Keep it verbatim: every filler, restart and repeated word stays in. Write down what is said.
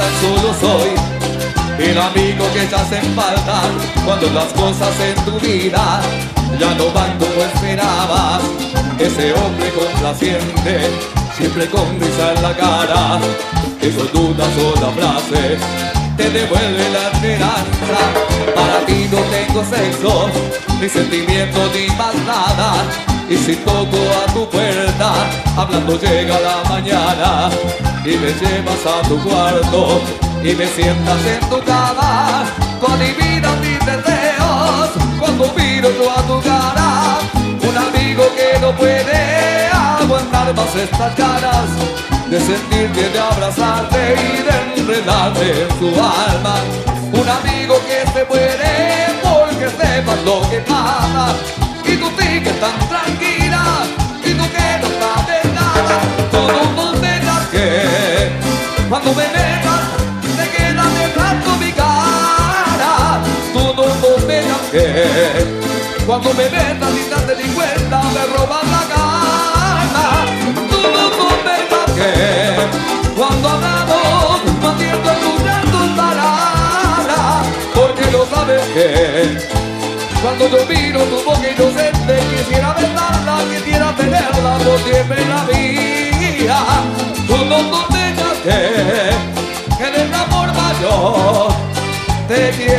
tan solo soy el amigo que te hacen falta cuando las cosas en tu vida ya no van como esperabas. Ese hombre complaciente, siempre con risa en la cara, eso de una sola frase te devuelve la esperanza. Para ti no tengo sexo, ni sentimiento, ni más nada. Y si toco a tu puerta, hablando llega la mañana, y me llevas a tu cuarto y me sientas en tu cama, con adivinas mis deseos cuando miro yo a tu cara. Un amigo que no puede aguantar más estas ganas de sentirte, de abrazarte y de enredarte en su alma. Un amigo que se muere porque sepas lo que pasa, y tú sigues tan tranquila, y tú que no sabes nada. Todo mundo tengas que, cuando me veas, te quedas temblando mi cara. Todo mundo tengas que, cuando me besas y te das ni cuenta, me robas la cara. Todo mundo tengas que, cuando hablamos, no atiendo escuchar tus palabras, porque no sabes que cuando yo miro tu boca inocente, quisiera besarla, quisiera tenerla por siempre en la vida. Tú no sospechas que, que de esta forma yo te quiero.